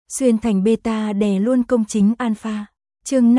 Xuyên thành beta đè luôn công chính alpha. Chương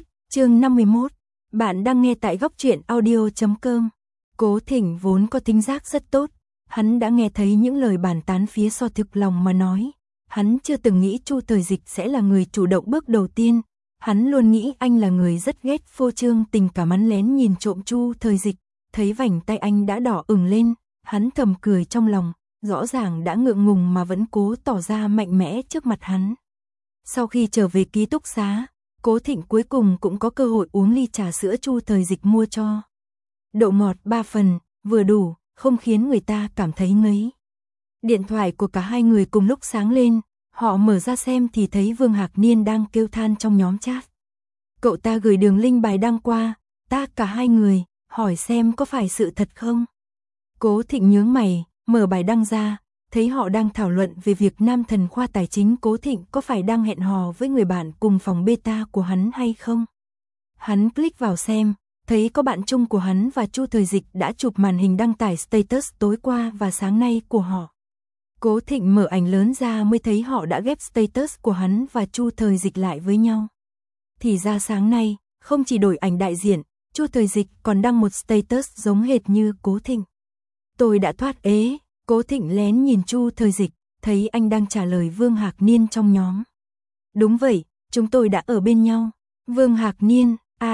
51. Bạn đang nghe tại góc truyện audio.com. Cố Thịnh vốn có tính giác rất tốt, hắn đã nghe thấy những lời bàn tán phía sau thực lòng mà nói. Hắn chưa từng nghĩ Chu Thời Dịch sẽ là người chủ động bước đầu tiên, hắn luôn nghĩ anh là người rất ghét phô trương tình cảm, hắn lén nhìn trộm Chu Thời Dịch, thấy vành tay anh đã đỏ ửng lên, hắn thầm cười trong lòng, rõ ràng đã ngượng ngùng mà vẫn cố tỏ ra mạnh mẽ trước mặt hắn. Sau khi trở về ký túc xá, Cố Thịnh cuối cùng cũng có cơ hội uống ly trà sữa Chu Thời Dịch mua cho. Độ ngọt 3 phần, vừa đủ, không khiến người ta cảm thấy ngấy. Điện thoại của cả hai người cùng lúc sáng lên, họ mở ra xem thì thấy Vương Hạc Niên đang kêu than trong nhóm chat. Cậu ta gửi đường link bài đăng qua, cả hai người, hỏi xem có phải sự thật không. Cố Thịnh nhướng mày, mở bài đăng ra, thấy họ đang thảo luận về việc nam thần khoa tài chính Cố Thịnh có phải đang hẹn hò với người bạn cùng phòng beta của hắn hay không. Hắn click vào xem, thấy có bạn chung của hắn và Chu Thời Dịch đã chụp màn hình đăng tải status tối qua và sáng nay của họ. Cố Thịnh mở ảnh lớn ra mới thấy họ đã ghép status của hắn và Chu Thời Dịch lại với nhau. Thì ra sáng nay, không chỉ đổi ảnh đại diện, Chu Thời Dịch còn đăng một status giống hệt như Cố Thịnh. Tôi đã thoát ế. Cố Thịnh lén nhìn Chu Thời Dịch, thấy anh đang trả lời Vương Hạc Niên trong nhóm. Đúng vậy, chúng tôi đã ở bên nhau. Vương Hạc Niên,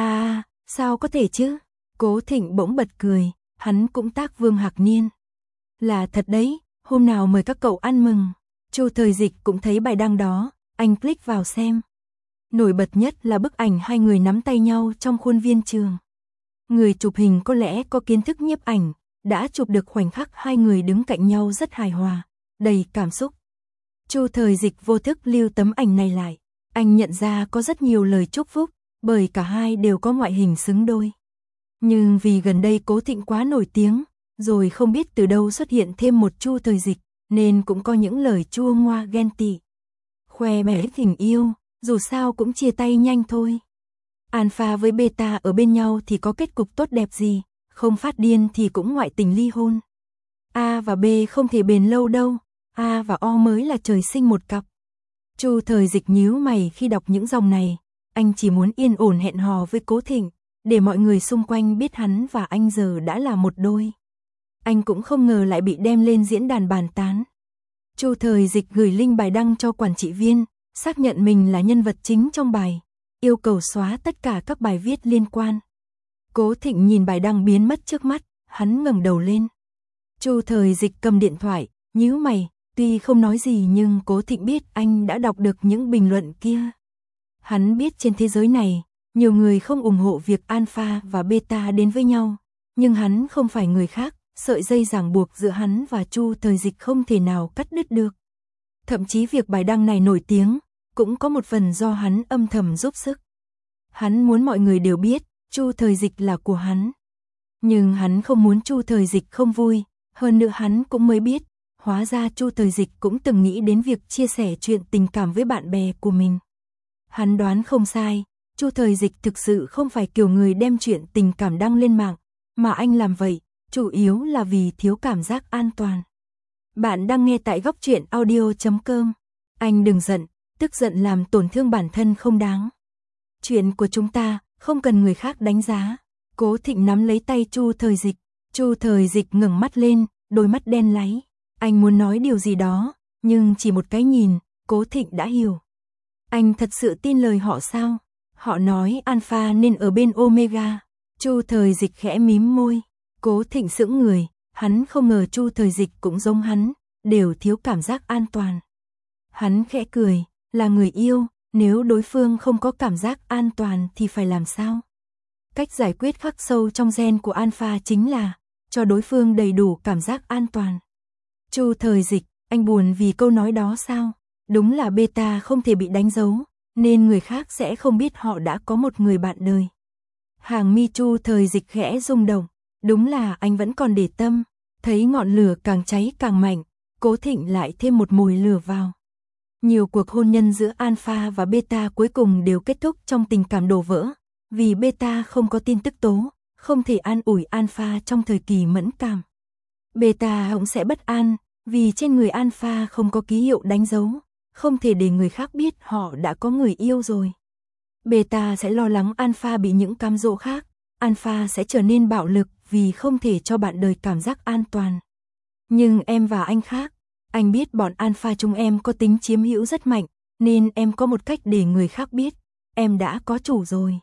sao có thể chứ? Cố Thịnh bỗng bật cười, hắn cũng tác Vương Hạc Niên. Là thật đấy, hôm nào mời các cậu ăn mừng. Chu Thời Dịch cũng thấy bài đăng đó, anh click vào xem. Nổi bật nhất là bức ảnh hai người nắm tay nhau trong khuôn viên trường. Người chụp hình có lẽ có kiến thức nhiếp ảnh, đã chụp được khoảnh khắc hai người đứng cạnh nhau rất hài hòa, đầy cảm xúc. Chu Thời Dịch vô thức lưu tấm ảnh này lại, anh nhận ra có rất nhiều lời chúc phúc, bởi cả hai đều có ngoại hình xứng đôi. Nhưng vì gần đây Cố Thịnh quá nổi tiếng, rồi không biết từ đâu xuất hiện thêm một Chu Thời Dịch, nên cũng có những lời chua ngoa ghen tị. Khoe mẽ tình yêu, dù sao cũng chia tay nhanh thôi. Alpha với beta ở bên nhau thì có kết cục tốt đẹp gì? Không phát điên thì cũng ngoại tình ly hôn. A và B không thể bền lâu đâu, A và O mới là trời sinh một cặp. Chu Thời Dịch nhíu mày khi đọc những dòng này, anh chỉ muốn yên ổn hẹn hò với Cố Thịnh, để mọi người xung quanh biết hắn và anh giờ đã là một đôi. Anh cũng không ngờ lại bị đem lên diễn đàn bàn tán. Chu Thời Dịch gửi link bài đăng cho quản trị viên, xác nhận mình là nhân vật chính trong bài, yêu cầu xóa tất cả các bài viết liên quan. Cố Thịnh nhìn bài đăng biến mất trước mắt, hắn ngẩng đầu lên. Chu Thời Dịch cầm điện thoại, nhíu mày, tuy không nói gì nhưng Cố Thịnh biết anh đã đọc được những bình luận kia. Hắn biết trên thế giới này, nhiều người không ủng hộ việc alpha và beta đến với nhau, nhưng hắn không phải người khác, sợi dây ràng buộc giữa hắn và Chu Thời Dịch không thể nào cắt đứt được. Thậm chí việc bài đăng này nổi tiếng, cũng có một phần do hắn âm thầm giúp sức. Hắn muốn mọi người đều biết, Chu Thời Dịch là của hắn. Nhưng hắn không muốn Chu Thời Dịch không vui, hơn nữa hắn cũng mới biết, hóa ra Chu Thời Dịch cũng từng nghĩ đến việc chia sẻ chuyện tình cảm với bạn bè của mình. Hắn đoán không sai, Chu Thời Dịch thực sự không phải kiểu người đem chuyện tình cảm đăng lên mạng, mà anh làm vậy, chủ yếu là vì thiếu cảm giác an toàn. Bạn đang nghe tại góc truyện audio.com. Anh đừng giận, tức giận làm tổn thương bản thân không đáng. Chuyện của chúng ta không cần người khác đánh giá. Cố Thịnh nắm lấy tay Chu Thời Dịch. Chu Thời Dịch ngẩng mắt lên, đôi mắt đen láy. Anh muốn nói điều gì đó, nhưng chỉ một cái nhìn, Cố Thịnh đã hiểu. Anh thật sự tin lời họ sao? Họ nói alpha nên ở bên omega. Chu Thời Dịch khẽ mím môi. Cố Thịnh sững người, hắn không ngờ Chu Thời Dịch cũng giống hắn, đều thiếu cảm giác an toàn. Hắn khẽ cười, là người yêu, nếu đối phương không có cảm giác an toàn thì phải làm sao? Cách giải quyết khắc sâu trong gen của alpha chính là cho đối phương đầy đủ cảm giác an toàn. Chu Thời Dịch, anh buồn vì câu nói đó sao? Đúng là beta không thể bị đánh dấu, nên người khác sẽ không biết họ đã có một người bạn đời. Hàng mi Chu Thời Dịch khẽ rung động, đúng là anh vẫn còn để tâm, thấy ngọn lửa càng cháy càng mạnh, Cố Thịnh lại thêm một mồi lửa vào. Nhiều cuộc hôn nhân giữa alpha và beta cuối cùng đều kết thúc trong tình cảm đổ vỡ, vì beta không có tin tức tố, không thể an ủi alpha trong thời kỳ mẫn cảm. Beta cũng sẽ bất an, vì trên người alpha không có ký hiệu đánh dấu, không thể để người khác biết họ đã có người yêu rồi. Beta sẽ lo lắng Alpha bị những cám dỗ khác, Alpha sẽ trở nên bạo lực vì không thể cho bạn đời cảm giác an toàn. Nhưng em và anh khác, anh biết bọn Alpha chúng em có tính chiếm hữu rất mạnh, nên em có một cách để người khác biết, em đã có chủ rồi.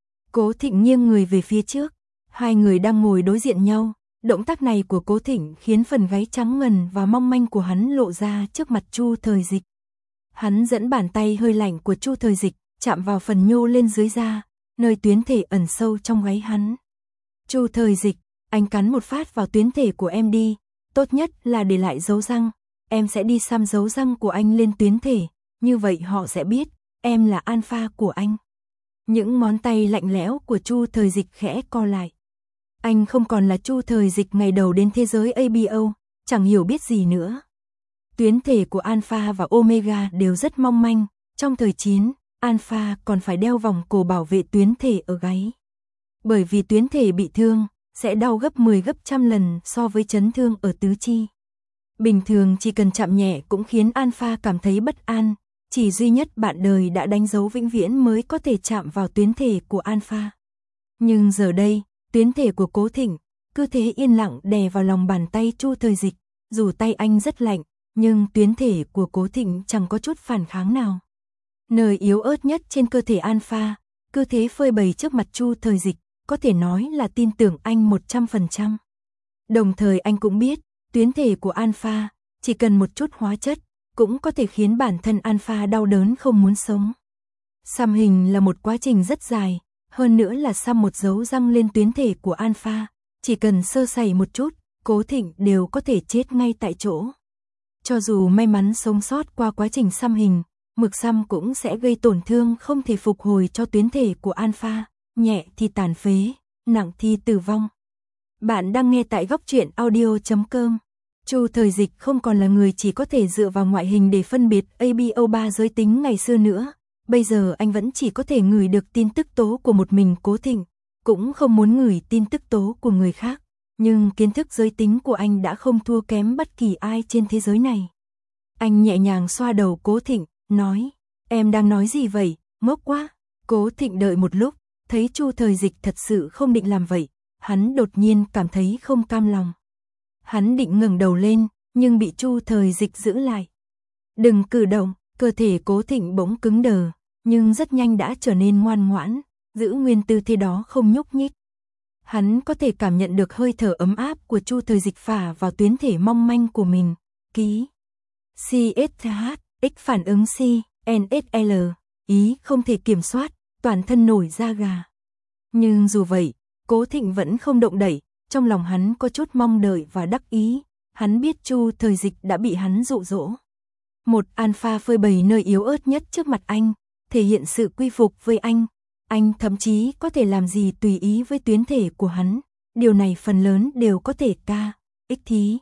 Cố Thịnh nghiêng người về phía trước, hai người đang ngồi đối diện nhau, động tác này của Cố Thịnh khiến phần gáy trắng ngần và mong manh của hắn lộ ra trước mặt Chu Thời Dịch. Hắn dẫn bàn tay hơi lạnh của Chu Thời Dịch, chạm vào phần nhô lên dưới da, nơi tuyến thể ẩn sâu trong gáy hắn. Chu Thời Dịch, anh cắn một phát vào tuyến thể của em đi, tốt nhất là để lại dấu răng, em sẽ đi xăm dấu răng của anh lên tuyến thể, như vậy họ sẽ biết, em là Alpha của anh. Những ngón tay lạnh lẽo của Chu Thời Dịch khẽ co lại. Anh không còn là Chu Thời Dịch ngày đầu đến thế giới ABO, chẳng hiểu biết gì nữa. Tuyến thể của Alpha và Omega đều rất mong manh, trong thời chiến, Alpha còn phải đeo vòng cổ bảo vệ tuyến thể ở gáy. Bởi vì tuyến thể bị thương, sẽ đau gấp 10 gấp trăm lần so với chấn thương ở tứ chi. Bình thường chỉ cần chạm nhẹ cũng khiến Alpha cảm thấy bất an, chỉ duy nhất bạn đời đã đánh dấu vĩnh viễn mới có thể chạm vào tuyến thể của Alpha. Nhưng giờ đây, tuyến thể của Cố Thịnh cứ thế yên lặng đè vào lòng bàn tay Chu Thời Dịch, dù tay anh rất lạnh, nhưng tuyến thể của Cố Thịnh chẳng có chút phản kháng nào. Nơi yếu ớt nhất trên cơ thể Alpha, cứ thế phơi bày trước mặt Chu Thời Dịch, có thể nói là tin tưởng anh 100%. Đồng thời anh cũng biết, tuyến thể của Alpha, chỉ cần một chút hóa chất, cũng có thể khiến bản thân Alpha đau đớn không muốn sống. Xăm hình là một quá trình rất dài, hơn nữa là xăm một dấu răng lên tuyến thể của Alpha, chỉ cần sơ sẩy một chút, Cố Thịnh đều có thể chết ngay tại chỗ. Cho dù may mắn sống sót qua quá trình xăm hình, mực xăm cũng sẽ gây tổn thương không thể phục hồi cho tuyến thể của Alpha, nhẹ thì tàn phế, nặng thì tử vong. Bạn đang nghe tại góc truyện audio.com. Chu Thời Dịch không còn là người chỉ có thể dựa vào ngoại hình để phân biệt ABO3 giới tính ngày xưa nữa. Bây giờ anh vẫn chỉ có thể ngửi được tin tức tố của một mình Cố Thịnh, cũng không muốn ngửi tin tức tố của người khác. Nhưng kiến thức giới tính của anh đã không thua kém bất kỳ ai trên thế giới này. Anh nhẹ nhàng xoa đầu Cố Thịnh, nói, em đang nói gì vậy, ngốc quá. Cố Thịnh đợi một lúc, thấy Chu Thời Dịch thật sự không định làm vậy, hắn đột nhiên cảm thấy không cam lòng. Hắn định ngẩng đầu lên, nhưng bị Chu Thời Dịch giữ lại. Đừng cử động, cơ thể Cố Thịnh bỗng cứng đờ, nhưng rất nhanh đã trở nên ngoan ngoãn, giữ nguyên tư thế đó không nhúc nhích. Hắn có thể cảm nhận được hơi thở ấm áp của Chu Thời Dịch phả vào tuyến thể mong manh của mình. Ký CSH, X phản ứng C, NSL, ý không thể kiểm soát, toàn thân nổi da gà. Nhưng dù vậy, Cố Thịnh vẫn không động đậy, trong lòng hắn có chút mong đợi và đắc ý, hắn biết Chu Thời Dịch đã bị hắn dụ dỗ. Một Alpha phơi bày nơi yếu ớt nhất trước mặt anh, thể hiện sự quy phục với anh thậm chí có thể làm gì tùy ý với tuyến thể của hắn, điều này phần lớn đều có thể X thí,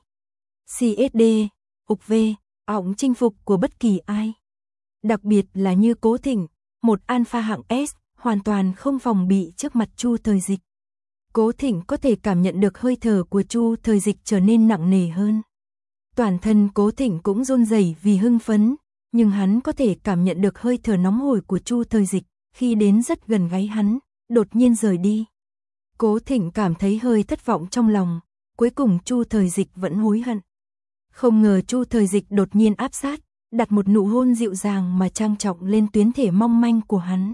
CSD, UV, ọng chinh phục của bất kỳ ai. Đặc biệt là như Cố Thịnh, một Alpha hạng S, hoàn toàn không phòng bị trước mặt Chu Thời Dịch. Cố Thịnh có thể cảm nhận được hơi thở của Chu Thời Dịch trở nên nặng nề hơn. Toàn thân Cố Thịnh cũng run rẩy vì hưng phấn, nhưng hắn có thể cảm nhận được hơi thở nóng hổi của Chu Thời Dịch khi đến rất gần gáy hắn, đột nhiên rời đi. Cố Thịnh cảm thấy hơi thất vọng trong lòng, cuối cùng Chu Thời Dịch vẫn hối hận. Không ngờ Chu Thời Dịch đột nhiên áp sát, đặt một nụ hôn dịu dàng mà trang trọng lên tuyến thể mong manh của hắn.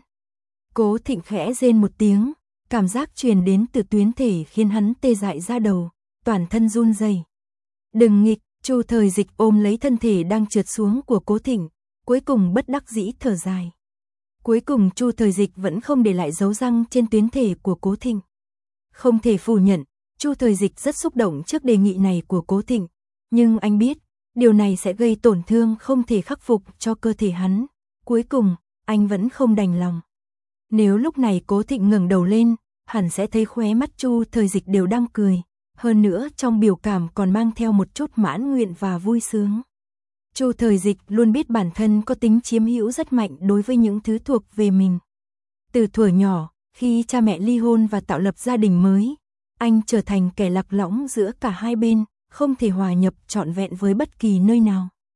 Cố Thịnh khẽ rên một tiếng, cảm giác truyền đến từ tuyến thể khiến hắn tê dại da đầu, toàn thân run rẩy. Đừng nghịch, Chu Thời Dịch ôm lấy thân thể đang trượt xuống của Cố Thịnh, cuối cùng bất đắc dĩ thở dài. Cuối cùng Chu Thời Dịch vẫn không để lại dấu răng trên tuyến thể của Cố Thịnh. Không thể phủ nhận, Chu Thời Dịch rất xúc động trước đề nghị này của Cố Thịnh, nhưng anh biết, điều này sẽ gây tổn thương không thể khắc phục cho cơ thể hắn. Cuối cùng, anh vẫn không đành lòng. Nếu lúc này Cố Thịnh ngẩng đầu lên, hẳn sẽ thấy khóe mắt Chu Thời Dịch đều đang cười, hơn nữa trong biểu cảm còn mang theo một chút mãn nguyện và vui sướng. Chu Thời Dịch luôn biết bản thân có tính chiếm hữu rất mạnh đối với những thứ thuộc về mình. Từ thuở nhỏ, khi cha mẹ ly hôn và tạo lập gia đình mới, anh trở thành kẻ lạc lõng giữa cả hai bên, không thể hòa nhập trọn vẹn với bất kỳ nơi nào.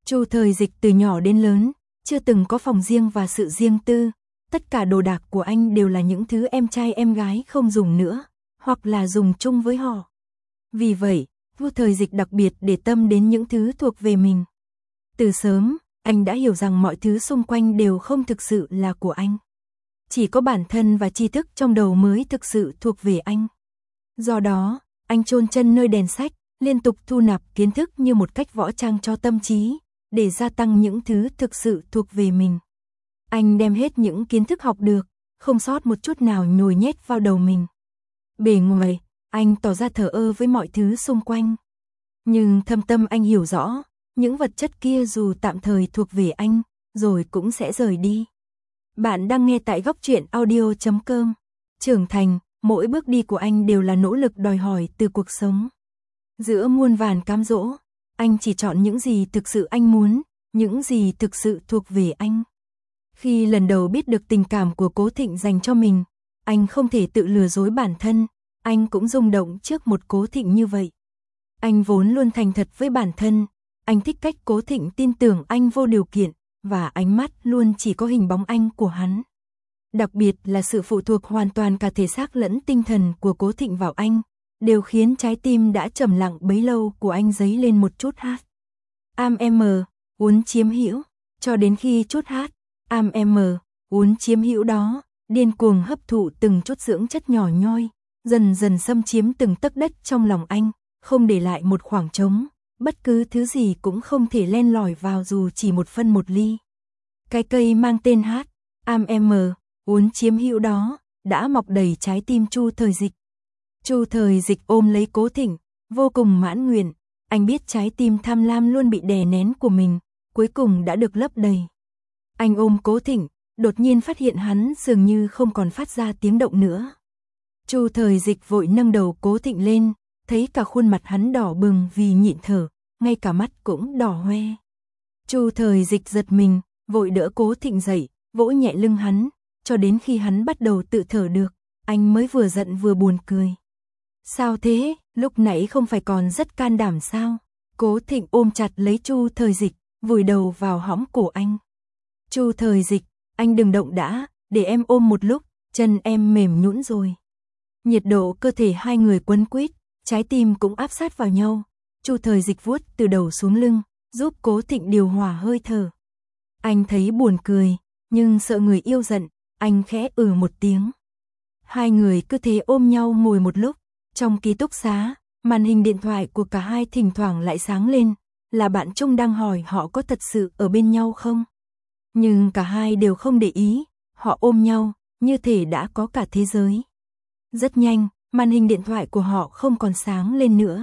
Chu Thời Dịch từ nhỏ đến lớn, chưa từng có phòng riêng và sự riêng tư, tất cả đồ đạc của anh đều là những thứ em trai em gái không dùng nữa, hoặc là dùng chung với họ. Vì vậy, Chu Thời Dịch đặc biệt để tâm đến những thứ thuộc về mình. Từ sớm, anh đã hiểu rằng mọi thứ xung quanh đều không thực sự là của anh. Chỉ có bản thân và tri thức trong đầu mới thực sự thuộc về anh. Do đó, anh chôn chân nơi đèn sách, liên tục thu nạp kiến thức như một cách võ trang cho tâm trí, để gia tăng những thứ thực sự thuộc về mình. Anh đem hết những kiến thức học được, không sót một chút nào nhồi nhét vào đầu mình. Bề ngoài, anh tỏ ra thờ ơ với mọi thứ xung quanh. Nhưng thâm tâm anh hiểu rõ, những vật chất kia dù tạm thời thuộc về anh, rồi cũng sẽ rời đi. Bạn đang nghe tại Góc Truyện Audio.com. Trưởng thành, mỗi bước đi của anh đều là nỗ lực đòi hỏi từ cuộc sống. Giữa muôn vàn cám dỗ, anh chỉ chọn những gì thực sự anh muốn, những gì thực sự thuộc về anh. Khi lần đầu biết được tình cảm của Cố Thịnh dành cho mình, anh không thể tự lừa dối bản thân, anh cũng rung động trước một Cố Thịnh như vậy. Anh vốn luôn thành thật với bản thân, anh thích cách Cố Thịnh tin tưởng anh vô điều kiện, và ánh mắt luôn chỉ có hình bóng anh của hắn. Đặc biệt là sự phụ thuộc hoàn toàn cả thể xác lẫn tinh thần của Cố Thịnh vào anh, đều khiến trái tim đã trầm lặng bấy lâu của anh dấy lên một chút hát. Uốn chiếm hữu, cho đến khi chút hát, uốn chiếm hữu đó, điên cuồng hấp thụ từng chút dưỡng chất nhỏ nhoi, dần dần xâm chiếm từng tấc đất trong lòng anh, không để lại một khoảng trống, bất cứ thứ gì cũng không thể len lỏi vào dù chỉ một phân một ly. Cái cây mang tên hát, uốn chiếm hữu đó, đã mọc đầy trái tim Chu Thời Dịch. Chu Thời Dịch ôm lấy Cố Thịnh, vô cùng mãn nguyện, anh biết trái tim tham lam luôn bị đè nén của mình, cuối cùng đã được lấp đầy. Anh ôm Cố Thịnh, đột nhiên phát hiện hắn dường như không còn phát ra tiếng động nữa. Chu Thời Dịch vội nâng đầu Cố Thịnh lên, thấy cả khuôn mặt hắn đỏ bừng vì nhịn thở, ngay cả mắt cũng đỏ hoe. Chu Thời Dịch giật mình, vội đỡ Cố Thịnh dậy, vỗ nhẹ lưng hắn, cho đến khi hắn bắt đầu tự thở được, anh mới vừa giận vừa buồn cười. Sao thế, lúc nãy không phải còn rất can đảm sao? Cố Thịnh ôm chặt lấy Chu Thời Dịch, vùi đầu vào hõm cổ anh. Chu Thời Dịch, anh đừng động đã, để em ôm một lúc, chân em mềm nhũn rồi. Nhiệt độ cơ thể hai người quấn quýt, trái tim cũng áp sát vào nhau. Chu Thời Dịch vuốt từ đầu xuống lưng, giúp Cố Thịnh điều hòa hơi thở. Anh thấy buồn cười, nhưng sợ người yêu giận, anh khẽ một tiếng. Hai người cứ thế ôm nhau ngồi một lúc. Trong ký túc xá, màn hình điện thoại của cả hai thỉnh thoảng lại sáng lên, là bạn Trung đang hỏi họ có thật sự ở bên nhau không. Nhưng cả hai đều không để ý, họ ôm nhau, như thể đã có cả thế giới. Rất nhanh, màn hình điện thoại của họ không còn sáng lên nữa.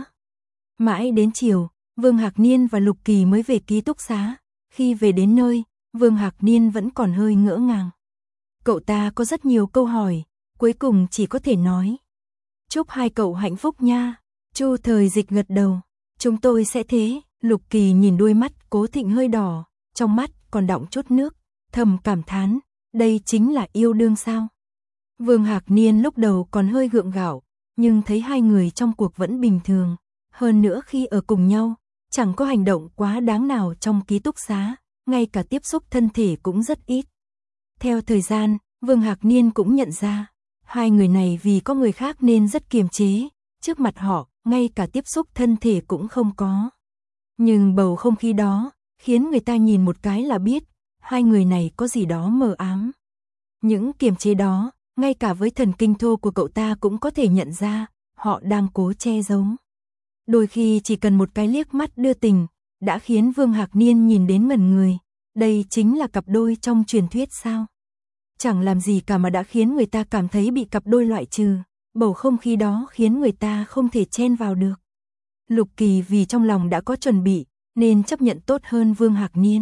Mãi đến chiều, Vương Hạc Niên và Lục Kỳ mới về ký túc xá. Khi về đến nơi, Vương Hạc Niên vẫn còn hơi ngỡ ngàng. Cậu ta có rất nhiều câu hỏi, cuối cùng chỉ có thể nói. Chúc hai cậu hạnh phúc nha. Chu Thời Dịch gật đầu. Chúng tôi sẽ thế. Lục Kỳ nhìn đôi mắt Cố Thịnh hơi đỏ, trong mắt còn đọng chút nước, thầm cảm thán, đây chính là yêu đương sao? Vương Hạc Niên lúc đầu còn hơi gượng gạo, nhưng thấy hai người trong cuộc vẫn bình thường, hơn nữa khi ở cùng nhau, chẳng có hành động quá đáng nào trong ký túc xá, ngay cả tiếp xúc thân thể cũng rất ít. Theo thời gian, Vương Hạc Niên cũng nhận ra, hai người này vì có người khác nên rất kiềm chế, trước mặt họ, ngay cả tiếp xúc thân thể cũng không có. Nhưng bầu không khí đó, khiến người ta nhìn một cái là biết, hai người này có gì đó mờ ám. Những kiềm chế đó, ngay cả với thần kinh thô của cậu ta cũng có thể nhận ra, họ đang cố che giấu. Đôi khi chỉ cần một cái liếc mắt đưa tình, đã khiến Vương Hạc Niên nhìn đến ngẩn người. Đây chính là cặp đôi trong truyền thuyết sao? Chẳng làm gì cả mà đã khiến người ta cảm thấy bị cặp đôi loại trừ, bầu không khí đó khiến người ta không thể chen vào được. Lục Kỳ vì trong lòng đã có chuẩn bị, nên chấp nhận tốt hơn Vương Hạc Niên.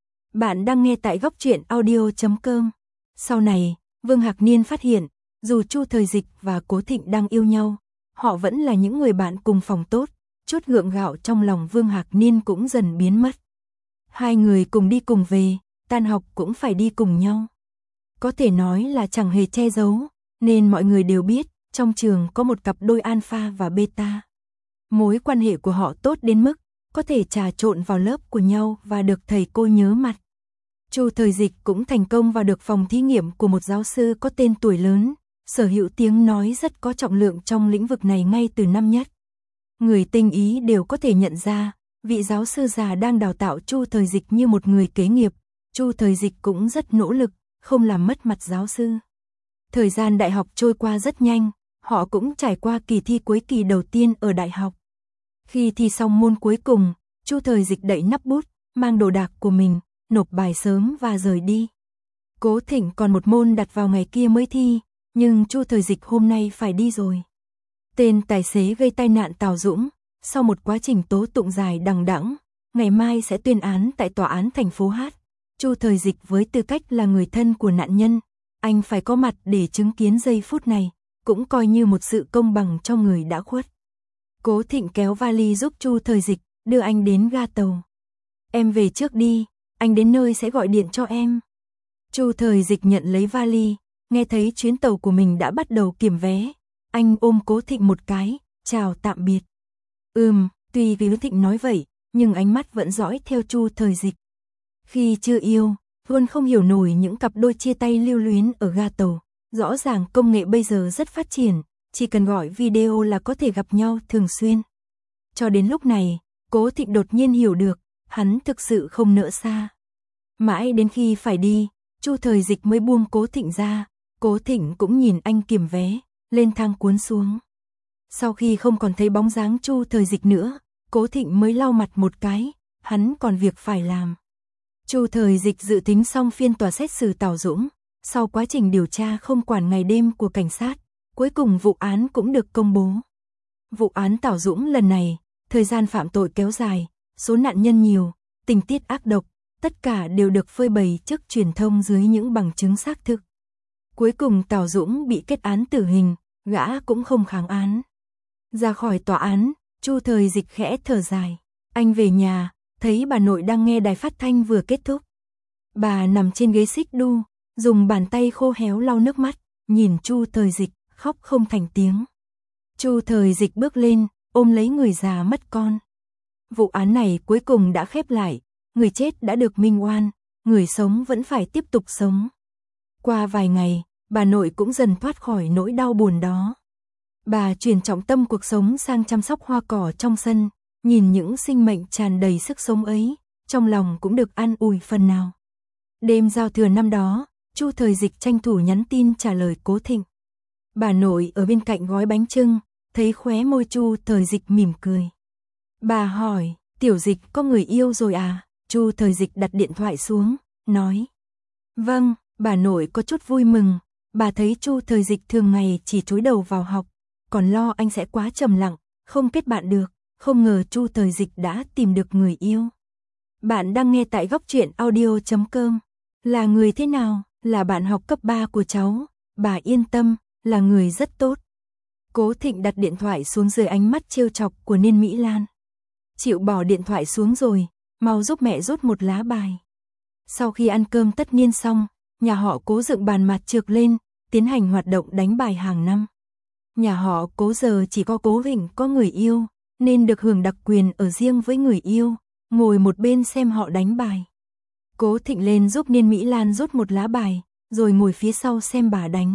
Bạn đang nghe tại Góc Truyện Audio.com. Sau này, Vương Hạc Niên phát hiện, dù Chu Thời Dịch và Cố Thịnh đang yêu nhau, họ vẫn là những người bạn cùng phòng tốt, chút gượng gạo trong lòng Vương Hạc Niên cũng dần biến mất. Hai người cùng đi cùng về, tan học cũng phải đi cùng nhau. Có thể nói là chẳng hề che giấu, nên mọi người đều biết, trong trường có một cặp đôi alpha và beta. Mối quan hệ của họ tốt đến mức, có thể trà trộn vào lớp của nhau và được thầy cô nhớ mặt. Chu Thời Dịch cũng thành công vào được phòng thí nghiệm của một giáo sư có tên tuổi lớn, sở hữu tiếng nói rất có trọng lượng trong lĩnh vực này ngay từ năm nhất. Người tinh ý đều có thể nhận ra, vị giáo sư già đang đào tạo Chu Thời Dịch như một người kế nghiệp. Chu Thời Dịch cũng rất nỗ lực, không làm mất mặt giáo sư. Thời gian đại học trôi qua rất nhanh, họ cũng trải qua kỳ thi cuối kỳ đầu tiên ở đại học. Khi thi xong môn cuối cùng, Chu Thời Dịch đậy nắp bút, mang đồ đạc của mình, nộp bài sớm và rời đi. Cố Thịnh còn một môn đặt vào ngày kia mới thi, nhưng Chu Thời Dịch hôm nay phải đi rồi. Tên tài xế gây tai nạn Tào Dũng, sau một quá trình tố tụng dài đằng đẵng, ngày mai sẽ tuyên án tại tòa án thành phố Hát. Chu Thời Dịch với tư cách là người thân của nạn nhân, anh phải có mặt để chứng kiến giây phút này, cũng coi như một sự công bằng cho người đã khuất. Cố Thịnh kéo vali giúp Chu Thời Dịch, đưa anh đến ga tàu. Em về trước đi, anh đến nơi sẽ gọi điện cho em. Chu Thời Dịch nhận lấy vali, nghe thấy chuyến tàu của mình đã bắt đầu kiểm vé. Anh ôm Cố Thịnh một cái, chào tạm biệt. Tuy Cố Thịnh nói vậy, nhưng ánh mắt vẫn dõi theo Chu Thời Dịch. Khi chưa yêu, luôn không hiểu nổi những cặp đôi chia tay lưu luyến ở ga tàu. Rõ ràng công nghệ bây giờ rất phát triển, chỉ cần gọi video là có thể gặp nhau thường xuyên. Cho đến lúc này, Cố Thịnh đột nhiên hiểu được, hắn thực sự không nỡ xa. Mãi đến khi phải đi, Chu Thời Dịch mới buông Cố Thịnh ra, Cố Thịnh cũng nhìn anh kiểm vé, lên thang cuốn xuống. Sau khi không còn thấy bóng dáng Chu Thời Dịch nữa, Cố Thịnh mới lau mặt một cái, hắn còn việc phải làm. Chu Thời Dịch dự tính xong phiên tòa xét xử Tào Dũng, sau quá trình điều tra không quản ngày đêm của cảnh sát, cuối cùng vụ án cũng được công bố. Vụ án Tào Dũng lần này, thời gian phạm tội kéo dài, số nạn nhân nhiều, tình tiết ác độc, tất cả đều được phơi bày trước truyền thông dưới những bằng chứng xác thực. Cuối cùng Tào Dũng bị kết án tử hình, gã cũng không kháng án. Ra khỏi tòa án, Chu Thời Dịch khẽ thở dài. Anh về nhà, thấy bà nội đang nghe đài phát thanh vừa kết thúc. Bà nằm trên ghế xích đu, dùng bàn tay khô héo lau nước mắt, nhìn Chu Thời Dịch, khóc không thành tiếng. Chu Thời Dịch bước lên, ôm lấy người già mất con. Vụ án này cuối cùng đã khép lại, người chết đã được minh oan, người sống vẫn phải tiếp tục sống. Qua vài ngày, bà nội cũng dần thoát khỏi nỗi đau buồn đó. Bà chuyển trọng tâm cuộc sống sang chăm sóc hoa cỏ trong sân, nhìn những sinh mệnh tràn đầy sức sống ấy, trong lòng cũng được an ủi phần nào. Đêm giao thừa năm đó, Chu Thời Dịch tranh thủ nhắn tin trả lời Cố Thịnh. Bà nội ở bên cạnh gói bánh chưng, thấy khóe môi Chu Thời Dịch mỉm cười. Bà hỏi, Tiểu Dịch có người yêu rồi à? Chu Thời Dịch đặt điện thoại xuống, nói. Vâng, bà nội có chút vui mừng, bà thấy Chu Thời Dịch thường ngày chỉ chúi đầu vào học, còn lo anh sẽ quá trầm lặng, không kết bạn được, không ngờ Chu Thời Dịch đã tìm được người yêu. Bạn đang nghe tại Góc Truyện Audio.com. Là người thế nào? Là bạn học cấp 3 của cháu, bà yên tâm, là người rất tốt. Cố Thịnh đặt điện thoại xuống dưới ánh mắt trêu chọc của Niên Mỹ Lan. Chịu bỏ điện thoại xuống rồi, mau giúp mẹ rút một lá bài. Sau khi ăn cơm tất niên xong, nhà họ Cố dựng bàn mặt trược lên, tiến hành hoạt động đánh bài hàng năm. Nhà họ Cố giờ chỉ có Cố Vịnh có người yêu, nên được hưởng đặc quyền ở riêng với người yêu, ngồi một bên xem họ đánh bài. Cố Thịnh lên giúp Niên Mỹ Lan rút một lá bài, rồi ngồi phía sau xem bà đánh.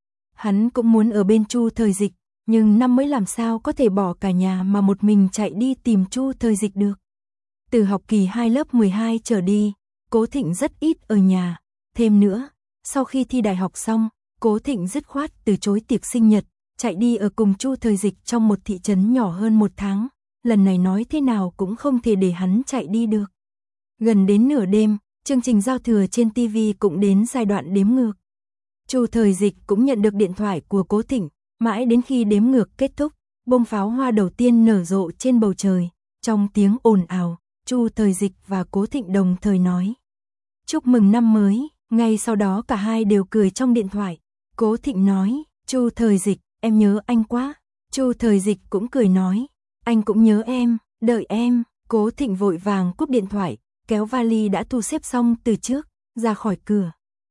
Hắn cũng muốn ở bên Chu Thời Dịch, nhưng năm mới làm sao có thể bỏ cả nhà mà một mình chạy đi tìm Chu Thời Dịch được. Từ học kỳ 2 lớp 12 trở đi, Cố Thịnh rất ít ở nhà. Thêm nữa, sau khi thi đại học xong, Cố Thịnh dứt khoát từ chối tiệc sinh nhật, chạy đi ở cùng Chu Thời Dịch trong một thị trấn nhỏ hơn 1 tháng. Lần này nói thế nào cũng không thể để hắn chạy đi được. Gần đến nửa đêm, chương trình giao thừa trên TV cũng đến giai đoạn đếm ngược. Chu Thời Dịch cũng nhận được điện thoại của Cố Thịnh, mãi đến khi đếm ngược kết thúc, bông pháo hoa đầu tiên nở rộ trên bầu trời. Trong tiếng ồn ào, Chu Thời Dịch và Cố Thịnh đồng thời nói: chúc mừng năm mới. Ngay sau đó cả hai đều cười trong điện thoại. Cố Thịnh nói: Chu Thời Dịch, em nhớ anh quá. Chu Thời Dịch cũng cười nói: anh cũng nhớ em, đợi em. Cố Thịnh vội vàng cúp điện thoại, kéo vali đã thu xếp xong từ trước, ra khỏi cửa.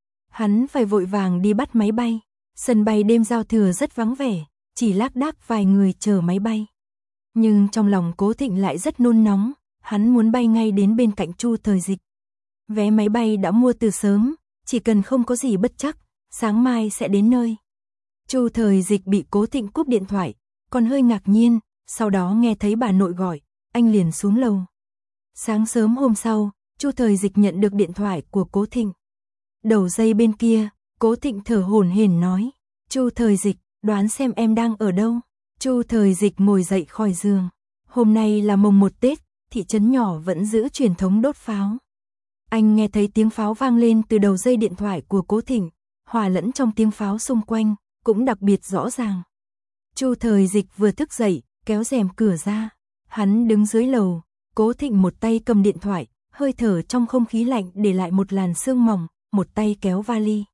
Hắn phải vội vàng đi bắt máy bay. Sân bay đêm giao thừa rất vắng vẻ, chỉ lác đác vài người chờ máy bay. Nhưng trong lòng Cố Thịnh lại rất nôn nóng, hắn muốn bay ngay đến bên cạnh Chu Thời Dịch. Vé máy bay đã mua từ sớm, chỉ cần không có gì bất trắc, sáng mai sẽ đến nơi. Chu Thời Dịch bị Cố Thịnh cúp điện thoại, còn hơi ngạc nhiên, sau đó nghe thấy bà nội gọi, anh liền xuống lầu. Sáng sớm hôm sau, Chu Thời Dịch nhận được điện thoại của Cố Thịnh. Đầu dây bên kia, Cố Thịnh thở hổn hển nói, Chu Thời Dịch, đoán xem em đang ở đâu. Chu Thời Dịch ngồi dậy khỏi giường. Hôm nay là mùng 1 Tết, thị trấn nhỏ vẫn giữ truyền thống đốt pháo. Anh nghe thấy tiếng pháo vang lên từ đầu dây điện thoại của Cố Thịnh, hòa lẫn trong tiếng pháo xung quanh, cũng đặc biệt rõ ràng. Chu Thời Dịch vừa thức dậy, kéo rèm cửa ra. Hắn đứng dưới lầu, Cố Thịnh một tay cầm điện thoại, hơi thở trong không khí lạnh để lại một làn sương mỏng, một tay kéo vali.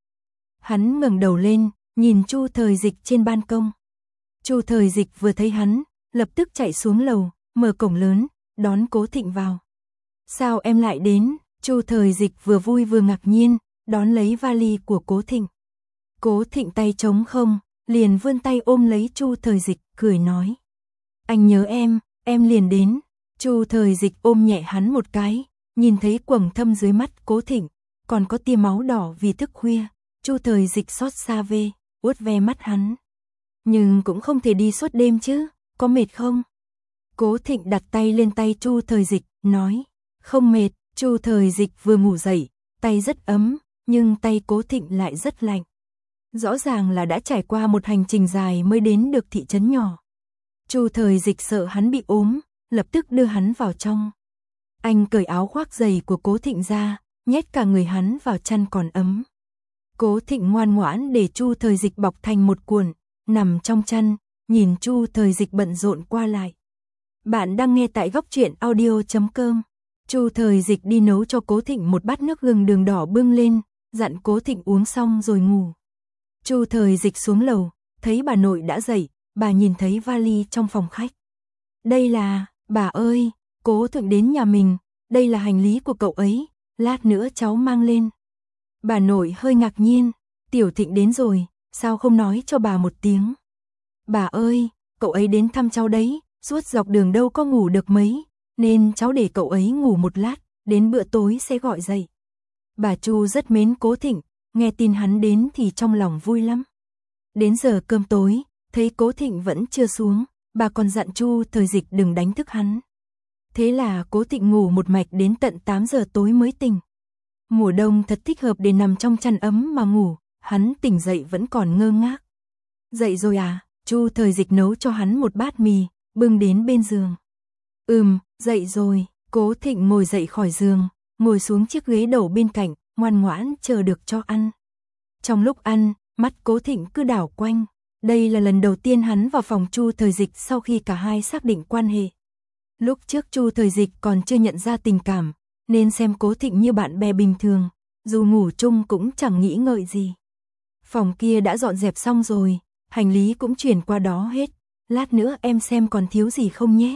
Hắn ngẩng đầu lên, nhìn Chu Thời Dịch trên ban công. Chu Thời Dịch vừa thấy hắn, lập tức chạy xuống lầu, mở cổng lớn, đón Cố Thịnh vào. Sao em lại đến? Chu Thời Dịch vừa vui vừa ngạc nhiên, đón lấy vali của Cố Thịnh. Cố Thịnh tay trống không, liền vươn tay ôm lấy Chu Thời Dịch, cười nói. Anh nhớ em liền đến. Chu Thời Dịch ôm nhẹ hắn một cái, nhìn thấy quầng thâm dưới mắt Cố Thịnh, còn có tia máu đỏ vì thức khuya. Chu Thời Dịch xót xa về, vuốt ve mắt hắn. Nhưng cũng không thể đi suốt đêm chứ, có mệt không? Cố Thịnh đặt tay lên tay Chu Thời Dịch, nói. Không mệt. Chu Thời Dịch vừa ngủ dậy, tay rất ấm, nhưng tay Cố Thịnh lại rất lạnh. Rõ ràng là đã trải qua một hành trình dài mới đến được thị trấn nhỏ. Chu Thời Dịch sợ hắn bị ốm, lập tức đưa hắn vào trong. Anh cởi áo khoác dày của Cố Thịnh ra, nhét cả người hắn vào chăn còn ấm. Cố Thịnh ngoan ngoãn để Chu Thời Dịch bọc thành một cuộn, nằm trong chăn, nhìn Chu Thời Dịch bận rộn qua lại. Bạn đang nghe tại Góc Truyện Audio.com. Chu Thời Dịch đi nấu cho Cố Thịnh một bát nước gừng đường đỏ bưng lên, dặn Cố Thịnh uống xong rồi ngủ. Chu Thời Dịch xuống lầu, thấy bà nội đã dậy, bà nhìn thấy vali trong phòng khách. Đây là, bà ơi, Cố Thịnh đến nhà mình, đây là hành lý của cậu ấy, lát nữa cháu mang lên. Bà nội hơi ngạc nhiên, Tiểu Thịnh đến rồi, sao không nói cho bà một tiếng. Bà ơi, cậu ấy đến thăm cháu đấy, suốt dọc đường đâu có ngủ được mấy, nên cháu để cậu ấy ngủ một lát, đến bữa tối sẽ gọi dậy. Bà Chu rất mến Cố Thịnh, nghe tin hắn đến thì trong lòng vui lắm. Đến giờ cơm tối, thấy Cố Thịnh vẫn chưa xuống, bà còn dặn Chu Thời Dịch đừng đánh thức hắn. Thế là Cố Thịnh ngủ một mạch đến tận 8 giờ tối mới tỉnh. Mùa đông thật thích hợp để nằm trong chăn ấm mà ngủ, hắn tỉnh dậy vẫn còn ngơ ngác. Dậy rồi à? Chu Thời Dịch nấu cho hắn một bát mì, bưng đến bên giường. Dậy rồi. Cố Thịnh ngồi dậy khỏi giường, ngồi xuống chiếc ghế đầu bên cạnh, ngoan ngoãn chờ được cho ăn. Trong lúc ăn, mắt Cố Thịnh cứ đảo quanh. Đây là lần đầu tiên hắn vào phòng Chu Thời Dịch sau khi cả hai xác định quan hệ. Lúc trước Chu Thời Dịch còn chưa nhận ra tình cảm, nên xem Cố Thịnh như bạn bè bình thường, dù ngủ chung cũng chẳng nghĩ ngợi gì. Phòng kia đã dọn dẹp xong rồi, hành lý cũng chuyển qua đó hết, lát nữa em xem còn thiếu gì không nhé.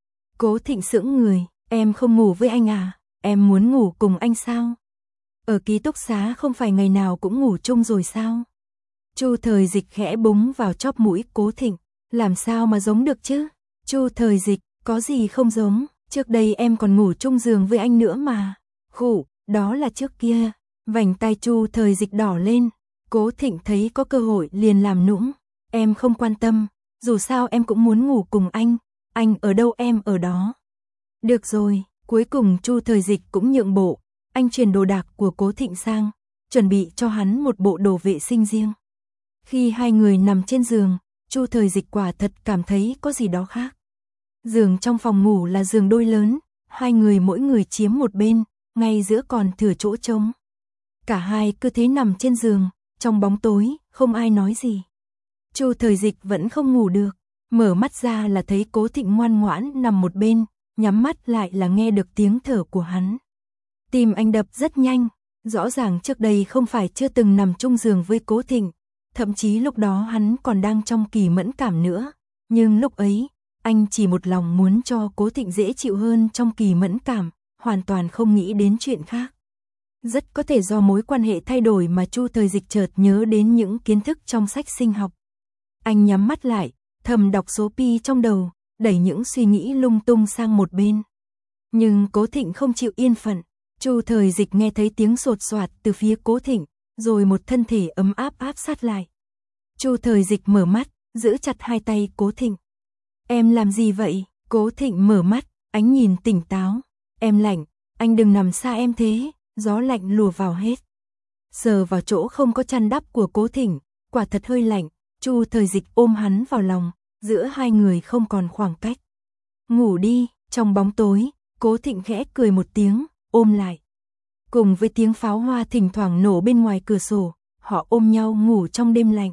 Cố Thịnh sững người, em không ngủ với anh à, em muốn ngủ cùng anh sao? Ở ký túc xá không phải ngày nào cũng ngủ chung rồi sao? Chu Thời Dịch khẽ búng vào chóp mũi Cố Thịnh, làm sao mà giống được chứ? Chu Thời Dịch, có gì không giống, trước đây em còn ngủ chung giường với anh nữa mà. Khụ, đó là trước kia. Vành tai Chu Thời Dịch đỏ lên, Cố Thịnh thấy có cơ hội liền làm nũng. Em không quan tâm, dù sao em cũng muốn ngủ cùng anh ở đâu em ở đó. Được rồi, cuối cùng Chu Thời Dịch cũng nhượng bộ, anh chuyển đồ đạc của Cố Thịnh sang, chuẩn bị cho hắn một bộ đồ vệ sinh riêng. Khi hai người nằm trên giường, Chu Thời Dịch quả thật cảm thấy có gì đó khác. Giường trong phòng ngủ là giường đôi lớn, hai người mỗi người chiếm một bên, ngay giữa còn thừa chỗ trống. Cả hai cứ thế nằm trên giường, trong bóng tối, không ai nói gì. Chu Thời Dịch vẫn không ngủ được, mở mắt ra là thấy Cố Thịnh ngoan ngoãn nằm một bên, nhắm mắt lại là nghe được tiếng thở của hắn. Tim anh đập rất nhanh, rõ ràng trước đây không phải chưa từng nằm chung giường với Cố Thịnh, thậm chí lúc đó hắn còn đang trong kỳ mẫn cảm nữa, nhưng lúc ấy, anh chỉ một lòng muốn cho Cố Thịnh dễ chịu hơn trong kỳ mẫn cảm, hoàn toàn không nghĩ đến chuyện khác. Rất có thể do mối quan hệ thay đổi mà Chu Thời Dịch chợt nhớ đến những kiến thức trong sách sinh học. Anh nhắm mắt lại, thầm đọc số pi trong đầu, đẩy những suy nghĩ lung tung sang một bên. Nhưng Cố Thịnh không chịu yên phận. Chu Thời Dịch nghe thấy tiếng sột soạt từ phía Cố Thịnh, rồi một thân thể ấm áp áp sát lại. Chu Thời Dịch mở mắt, giữ chặt hai tay Cố Thịnh. Em làm gì vậy? Cố Thịnh mở mắt, ánh nhìn tỉnh táo. Em lạnh, anh đừng nằm xa em thế, gió lạnh lùa vào hết. Sờ vào chỗ không có chăn đắp của Cố Thịnh, quả thật hơi lạnh. Chu Thời Dịch ôm hắn vào lòng, giữa hai người không còn khoảng cách. Ngủ đi. Trong bóng tối, Cố Thịnh khẽ cười một tiếng, ôm lại. Cùng với tiếng pháo hoa thỉnh thoảng nổ bên ngoài cửa sổ, họ ôm nhau ngủ trong đêm lạnh.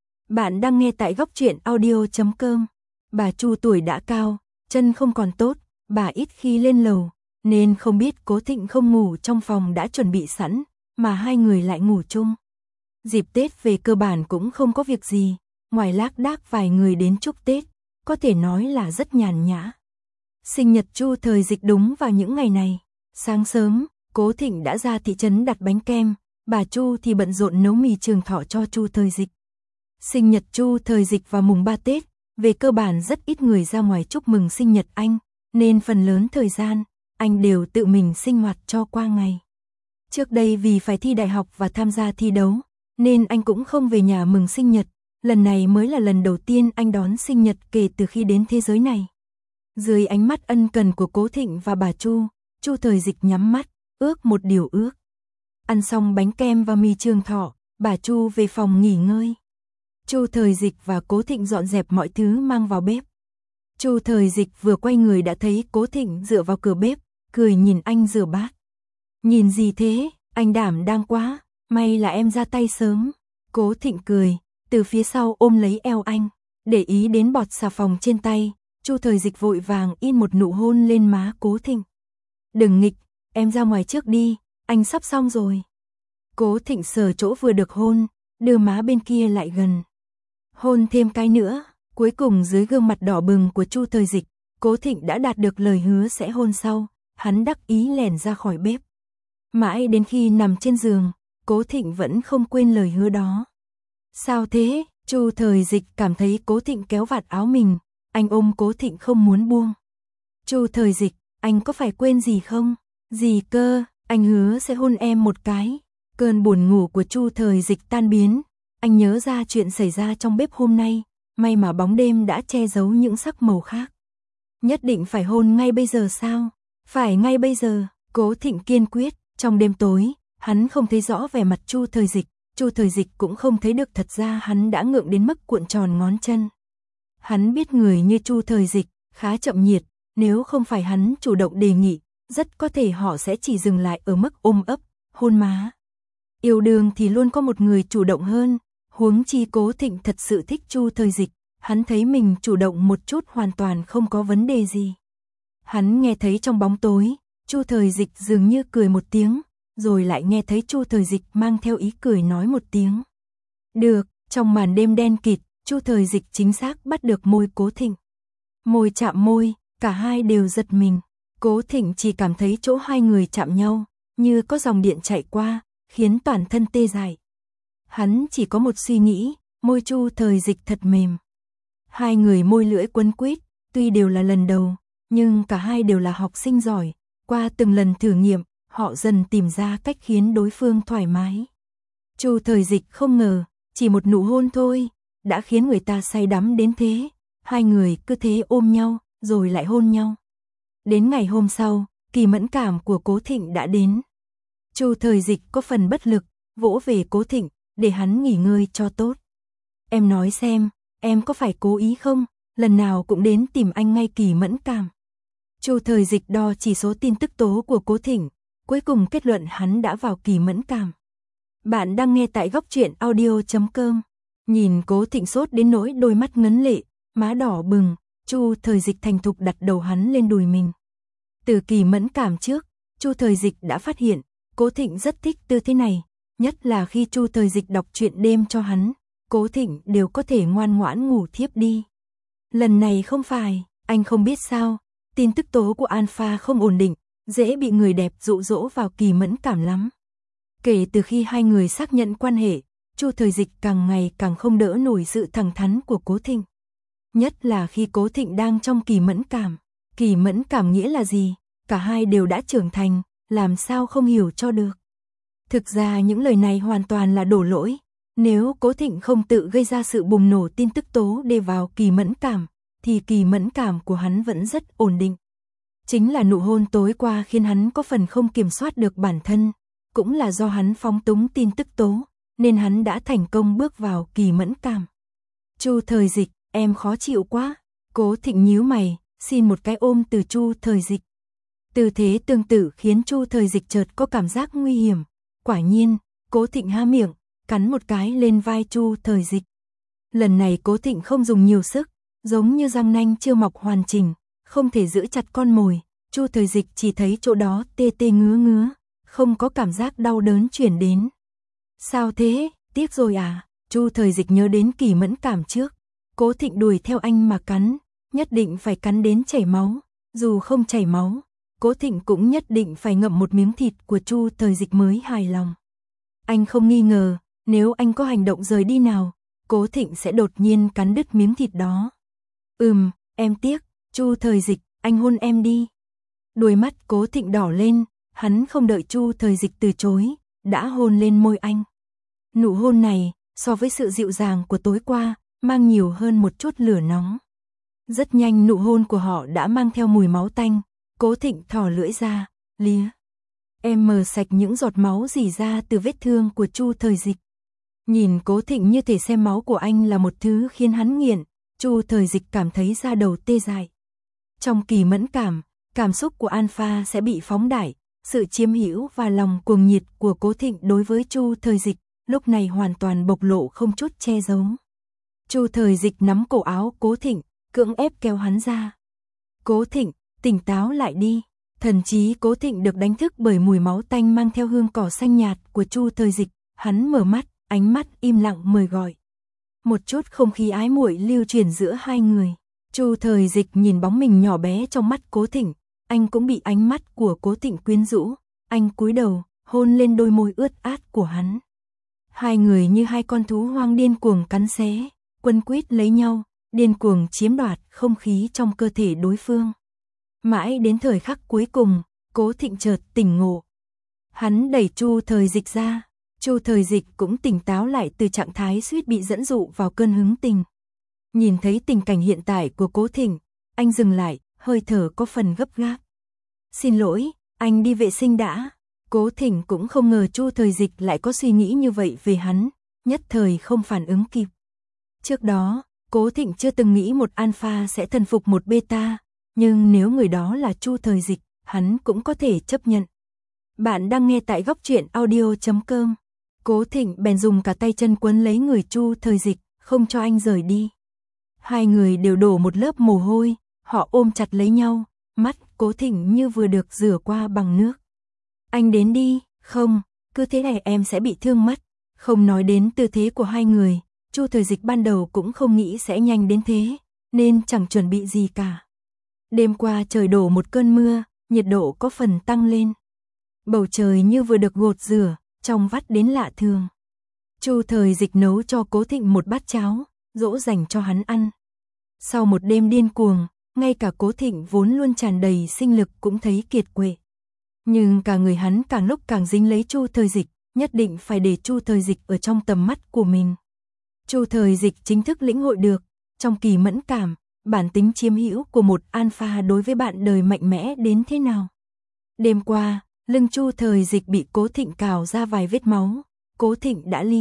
Bạn đang nghe tại góc truyện audio.com. Bà Chu tuổi đã cao, chân không còn tốt, bà ít khi lên lầu, nên không biết Cố Thịnh không ngủ trong phòng đã chuẩn bị sẵn, mà hai người lại ngủ chung. Dịp Tết về cơ bản cũng không có việc gì, ngoài lác đác vài người đến chúc Tết, có thể nói là rất nhàn nhã. Sinh nhật Chu Thời Dịch đúng vào những ngày này. Sáng sớm, Cố Thịnh đã ra thị trấn đặt bánh kem, bà Chu thì bận rộn nấu mì Trường Thọ cho Chu Thời Dịch. Sinh nhật Chu Thời Dịch vào mùng 3 Tết, về cơ bản rất ít người ra ngoài chúc mừng sinh nhật anh, nên phần lớn thời gian, anh đều tự mình sinh hoạt cho qua ngày. Trước đây vì phải thi đại học và tham gia thi đấu, nên anh cũng không về nhà mừng sinh nhật, lần này mới là lần đầu tiên anh đón sinh nhật kể từ khi đến thế giới này. Dưới ánh mắt ân cần của Cố Thịnh và bà Chu, Chu Thời Dịch nhắm mắt, ước một điều ước. Ăn xong bánh kem và mì Trường Thọ, bà Chu về phòng nghỉ ngơi. Chu Thời Dịch và Cố Thịnh dọn dẹp mọi thứ mang vào bếp. Chu Thời Dịch vừa quay người đã thấy Cố Thịnh dựa vào cửa bếp, cười nhìn anh rửa bát. Nhìn gì thế, anh đảm đang quá, may là em ra tay sớm. Cố Thịnh cười, từ phía sau ôm lấy eo anh, để ý đến bọt xà phòng trên tay. Chu Thời Dịch vội vàng in một nụ hôn lên má Cố Thịnh. Đừng nghịch, em ra ngoài trước đi, anh sắp xong rồi. Cố Thịnh sờ chỗ vừa được hôn, đưa má bên kia lại gần. Hôn thêm cái nữa, cuối cùng dưới gương mặt đỏ bừng của Chu Thời Dịch, Cố Thịnh đã đạt được lời hứa sẽ hôn sau, hắn đắc ý lẻn ra khỏi bếp. Mãi đến khi nằm trên giường, Cố Thịnh vẫn không quên lời hứa đó. Sao thế? Chu Thời Dịch cảm thấy Cố Thịnh kéo vạt áo mình, anh ôm Cố Thịnh không muốn buông. Chu Thời Dịch, anh có phải quên gì không? Gì cơ, anh hứa sẽ hôn em một cái. Cơn buồn ngủ của Chu Thời Dịch tan biến, anh nhớ ra chuyện xảy ra trong bếp hôm nay, may mà bóng đêm đã che giấu những sắc màu khác. Nhất định phải hôn ngay bây giờ sao? Phải ngay bây giờ, Cố Thịnh kiên quyết. Trong đêm tối, hắn không thấy rõ vẻ mặt Chu Thời Dịch, Chu Thời Dịch cũng không thấy được thật ra hắn đã ngượng đến mức cuộn tròn ngón chân. Hắn biết người như Chu Thời Dịch khá chậm nhiệt, nếu không phải hắn chủ động đề nghị, rất có thể họ sẽ chỉ dừng lại ở mức ôm ấp, hôn má. Yêu đương thì luôn có một người chủ động hơn, huống chi Cố Thịnh thật sự thích Chu Thời Dịch, hắn thấy mình chủ động một chút hoàn toàn không có vấn đề gì. Hắn nghe thấy trong bóng tối, Chu Thời Dịch dường như cười một tiếng, rồi lại nghe thấy Chu Thời Dịch mang theo ý cười nói một tiếng. Được, trong màn đêm đen kịt, Chu Thời Dịch chính xác bắt được môi Cố Thịnh. Môi chạm môi, cả hai đều giật mình. Cố Thịnh chỉ cảm thấy chỗ hai người chạm nhau, như có dòng điện chạy qua, khiến toàn thân tê dại. Hắn chỉ có một suy nghĩ, môi Chu Thời Dịch thật mềm. Hai người môi lưỡi quấn quýt, tuy đều là lần đầu, nhưng cả hai đều là học sinh giỏi. Qua từng lần thử nghiệm, họ dần tìm ra cách khiến đối phương thoải mái. Chu Thời Dịch không ngờ, chỉ một nụ hôn thôi, đã khiến người ta say đắm đến thế. Hai người cứ thế ôm nhau, rồi lại hôn nhau. Đến ngày hôm sau, kỳ mẫn cảm của Cố Thịnh đã đến. Chu Thời Dịch có phần bất lực, vỗ về Cố Thịnh, để hắn nghỉ ngơi cho tốt. Em nói xem, em có phải cố ý không, lần nào cũng đến tìm anh ngay kỳ mẫn cảm. Chu Thời Dịch đo chỉ số tin tức tố của Cố Thịnh, cuối cùng kết luận hắn đã vào kỳ mẫn cảm. Bạn đang nghe tại góc truyện audio.com. Nhìn Cố Thịnh sốt đến nỗi đôi mắt ngấn lệ, má đỏ bừng, Chu Thời Dịch thành thục đặt đầu hắn lên đùi mình. Từ kỳ mẫn cảm trước, Chu Thời Dịch đã phát hiện, Cố Thịnh rất thích tư thế này, nhất là khi Chu Thời Dịch đọc truyện đêm cho hắn, Cố Thịnh đều có thể ngoan ngoãn ngủ thiếp đi. Lần này không phải, anh không biết sao, tin tức tố của Alpha không ổn định, dễ bị người đẹp dụ dỗ vào kỳ mẫn cảm lắm. Kể từ khi hai người xác nhận quan hệ, Chu Thời Dịch càng ngày càng không đỡ nổi sự thẳng thắn của Cố Thịnh. Nhất là khi Cố Thịnh đang trong kỳ mẫn cảm. Kỳ mẫn cảm nghĩa là gì? cả hai đều đã trưởng thành, làm sao không hiểu cho được. Thực ra những lời này hoàn toàn là đổ lỗi, nếu Cố Thịnh không tự gây ra sự bùng nổ tin tức tố đề vào Kỳ Mẫn Cảm, thì Kỳ Mẫn Cảm của hắn vẫn rất ổn định. Chính là nụ hôn tối qua khiến hắn có phần không kiểm soát được bản thân, cũng là do hắn phóng túng tin tức tố, nên hắn đã thành công bước vào Kỳ Mẫn Cảm. Chu Thời Dịch, em khó chịu quá. Cố Thịnh nhíu mày, xin một cái ôm từ Chu Thời Dịch. Tư thế tương tự khiến Chu Thời Dịch chợt có cảm giác nguy hiểm. Quả nhiên, Cố Thịnh há miệng, cắn một cái lên vai Chu Thời Dịch. Lần này Cố Thịnh không dùng nhiều sức, giống như răng nanh chưa mọc hoàn chỉnh, không thể giữ chặt con mồi. Chu Thời Dịch chỉ thấy chỗ đó tê tê ngứa ngứa, không có cảm giác đau đớn chuyển đến. Sao thế, tiếc rồi à? Chu Thời Dịch nhớ đến Kỳ Mẫn Cảm trước. Cố Thịnh đuổi theo anh mà cắn, nhất định phải cắn đến chảy máu. Dù không chảy máu, Cố Thịnh cũng nhất định phải ngậm một miếng thịt của Chu Thời Dịch mới hài lòng. Anh không nghi ngờ, nếu anh có hành động rời đi nào, Cố Thịnh sẽ đột nhiên cắn đứt miếng thịt đó. Em tiếc, Chu Thời Dịch, anh hôn em đi. Đôi mắt Cố Thịnh đỏ lên, hắn không đợi Chu Thời Dịch từ chối, đã hôn lên môi anh. Nụ hôn này, so với sự dịu dàng của tối qua, mang nhiều hơn một chút lửa nóng. Rất nhanh nụ hôn của họ đã mang theo mùi máu tanh. Cố Thịnh thò lưỡi ra, lía. Em mờ sạch những giọt máu rỉ ra từ vết thương của Chu Thời Dịch. Nhìn Cố Thịnh như thể xem máu của anh là một thứ khiến hắn nghiện, Chu Thời Dịch cảm thấy da đầu tê dại. Trong Kỳ Mẫn Cảm, cảm xúc của Alpha sẽ bị phóng đại, sự chiếm hữu và lòng cuồng nhiệt của Cố Thịnh đối với Chu Thời Dịch lúc này hoàn toàn bộc lộ không chút che giấu. Chu Thời Dịch nắm cổ áo Cố Thịnh, cưỡng ép kéo hắn ra. Cố Thịnh, tỉnh táo lại đi. Thần trí Cố Thịnh được đánh thức bởi mùi máu tanh mang theo hương cỏ xanh nhạt của Chu Thời Dịch, hắn mở mắt, ánh mắt im lặng mời gọi. Một chút không khí ái muội lưu truyền giữa hai người. Chu Thời Dịch nhìn bóng mình nhỏ bé trong mắt Cố Thịnh, anh cũng bị ánh mắt của Cố Thịnh quyến rũ, anh cúi đầu, hôn lên đôi môi ướt át của hắn. Hai người như hai con thú hoang điên cuồng cắn xé, quấn quýt lấy nhau, điên cuồng chiếm đoạt không khí trong cơ thể đối phương. Mãi đến thời khắc cuối cùng, Cố Thịnh chợt tỉnh ngộ. Hắn đẩy Chu Thời Dịch ra, Chu Thời Dịch cũng tỉnh táo lại từ trạng thái suýt bị dẫn dụ vào cơn hứng tình. Nhìn thấy tình cảnh hiện tại của Cố Thịnh, anh dừng lại, hơi thở có phần gấp gáp. Xin lỗi, anh đi vệ sinh đã. Cố Thịnh cũng không ngờ Chu Thời Dịch lại có suy nghĩ như vậy về hắn, nhất thời không phản ứng kịp. Trước đó, Cố Thịnh chưa từng nghĩ một alpha sẽ thần phục một beta, nhưng nếu người đó là Chu Thời Dịch, hắn cũng có thể chấp nhận. Bạn đang nghe tại góc truyện audio.com. Cố Thịnh bèn dùng cả tay chân quấn lấy người Chu Thời Dịch, không cho anh rời đi. Hai người đều đổ một lớp mồ hôi, họ ôm chặt lấy nhau, mắt Cố Thịnh như vừa được rửa qua bằng nước. Anh đến đi, không, cứ thế này em sẽ bị thương mất. Không nói đến tư thế của hai người, Chu Thời Dịch ban đầu cũng không nghĩ sẽ nhanh đến thế, nên chẳng chuẩn bị gì cả. Đêm qua trời đổ một cơn mưa, nhiệt độ có phần tăng lên. Bầu trời như vừa được gột rửa, trong vắt đến lạ thường. Chu Thời Dịch nấu cho Cố Thịnh một bát cháo, dỗ dành cho hắn ăn. Sau một đêm điên cuồng, ngay cả Cố Thịnh vốn luôn tràn đầy sinh lực cũng thấy kiệt quệ. Nhưng cả người hắn càng lúc càng dính lấy Chu Thời Dịch, nhất định phải để Chu Thời Dịch ở trong tầm mắt của mình. Chu Thời Dịch chính thức lĩnh hội được, trong Kỳ Mẫn Cảm, bản tính chiếm hữu của một alpha đối với bạn đời mạnh mẽ đến thế nào. Đêm qua, lưng Chu Thời Dịch bị Cố Thịnh cào ra vài vết máu, Cố Thịnh đã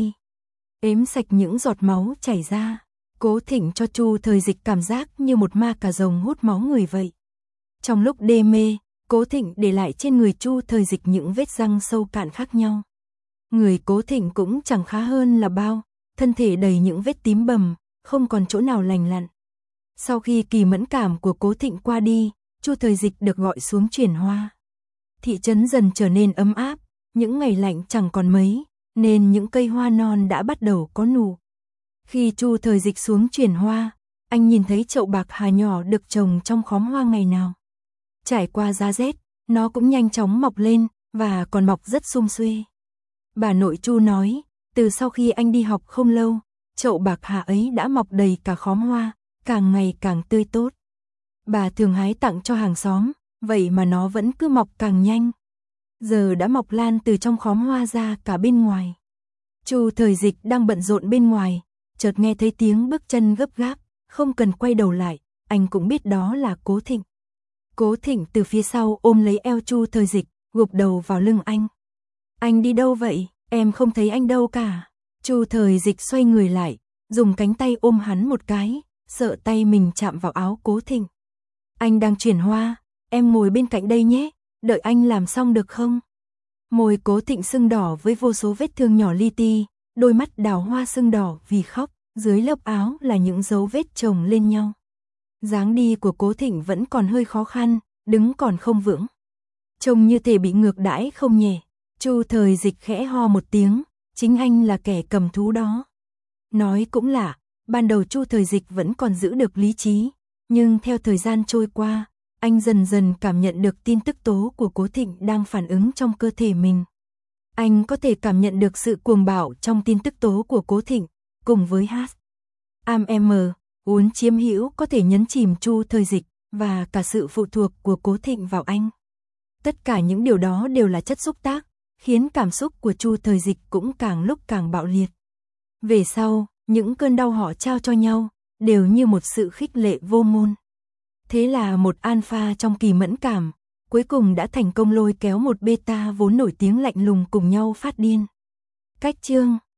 ếm sạch những giọt máu chảy ra. Cố Thịnh cho Chu Thời Dịch cảm giác như một ma cà rồng hút máu người vậy. Trong lúc đê mê, Cố Thịnh để lại trên người Chu Thời Dịch những vết răng sâu cạn khác nhau. Người Cố Thịnh cũng chẳng khá hơn là bao, thân thể đầy những vết tím bầm, không còn chỗ nào lành lặn. Sau khi Kỳ Mẫn Cảm của Cố Thịnh qua đi, Chu Thời Dịch được gọi xuống chuyển hoa. Thị trấn dần trở nên ấm áp, những ngày lạnh chẳng còn mấy, nên những cây hoa non đã bắt đầu có nụ. Khi Chu Thời Dịch xuống chuyển hoa, anh nhìn thấy chậu bạc hà nhỏ được trồng trong khóm hoa ngày nào. Trải qua giá rét, nó cũng nhanh chóng mọc lên, và còn mọc rất sum suê. Bà nội Chu nói, từ sau khi anh đi học không lâu, chậu bạc hà ấy đã mọc đầy cả khóm hoa, càng ngày càng tươi tốt. Bà thường hái tặng cho hàng xóm, vậy mà nó vẫn cứ mọc càng nhanh. Giờ đã mọc lan từ trong khóm hoa ra cả bên ngoài. Chu Thời Dịch đang bận rộn bên ngoài, chợt nghe thấy tiếng bước chân gấp gáp, không cần quay đầu lại, anh cũng biết đó là Cố Thịnh. Cố Thịnh từ phía sau ôm lấy eo Chu Thời Dịch, gục đầu vào lưng anh. Anh đi đâu vậy? Em không thấy anh đâu cả. Chu Thời Dịch xoay người lại, dùng cánh tay ôm hắn một cái, sợ tay mình chạm vào áo Cố Thịnh. Anh đang chuyển hoa, em ngồi bên cạnh đây nhé, đợi anh làm xong được không? Môi Cố Thịnh sưng đỏ với vô số vết thương nhỏ li ti, đôi mắt đào hoa sưng đỏ vì khóc, dưới lớp áo là những dấu vết chồng lên nhau. Dáng đi của Cố Thịnh vẫn còn hơi khó khăn, đứng còn không vững. Trông như thể bị ngược đãi không nhẹ. Chu Thời Dịch khẽ ho một tiếng, chính anh là kẻ cầm thú đó. Nói cũng lạ, ban đầu Chu Thời Dịch vẫn còn giữ được lý trí, nhưng theo thời gian trôi qua, anh dần dần cảm nhận được tin tức tố của Cố Thịnh đang phản ứng trong cơ thể mình. Anh có thể cảm nhận được sự cuồng bạo trong tin tức tố của Cố Thịnh, cùng với HAM muốn chiếm hữu có thể nhấn chìm Chu Thời Dịch, và cả sự phụ thuộc của Cố Thịnh vào anh. Tất cả những điều đó đều là chất xúc tác, khiến cảm xúc của Chu Thời Dịch cũng càng lúc càng bạo liệt. Về sau, những cơn đau họ trao cho nhau, đều như một sự khích lệ vô ngôn. Thế là một alpha trong kỳ mẫn cảm, cuối cùng đã thành công lôi kéo một beta vốn nổi tiếng lạnh lùng cùng nhau phát điên. Cách chương